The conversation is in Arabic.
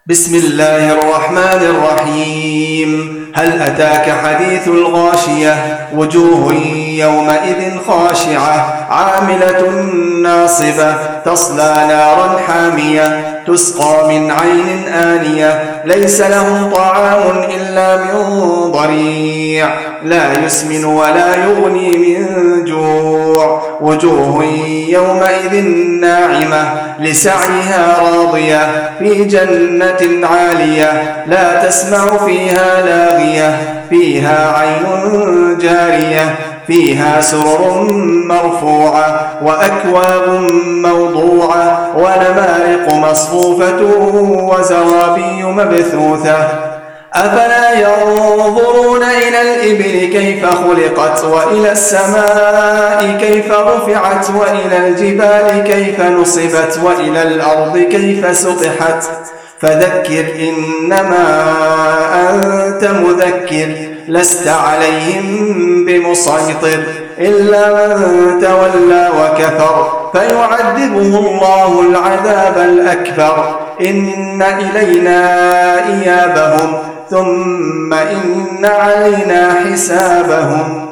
بسم الله الرحمن الرحيم. هل أتاك حديث الغاشية؟ وجوه يومئذ خاشعة عاملة ناصبة تصلى نارا حامية تسقى من عين آنية ليس لهم طعام إلا من ضريع لا يسمن ولا يغني من جوع. وجوه يومئذ ناعمة لسعيها راضية في جنة عالية لا تسمع فيها لاغية فيها عين جارية فيها سرر مرفوعة وأكواب موضوعة ونمارق مصفوفة وزرابي مبثوثة. أفلا ينظرون إلى الإبل كيف خلقت وإلى السماء كيف رفعت وإلى الجبال كيف نصبت وإلى الأرض كيف سطحت فذكر إنما أنت مذكر لست عليهم بمسيطر إلا من تولى وكفر فيعذبه الله العذاب الأكبر إن إلينا إيابهم ثم إن علينا حسابهم.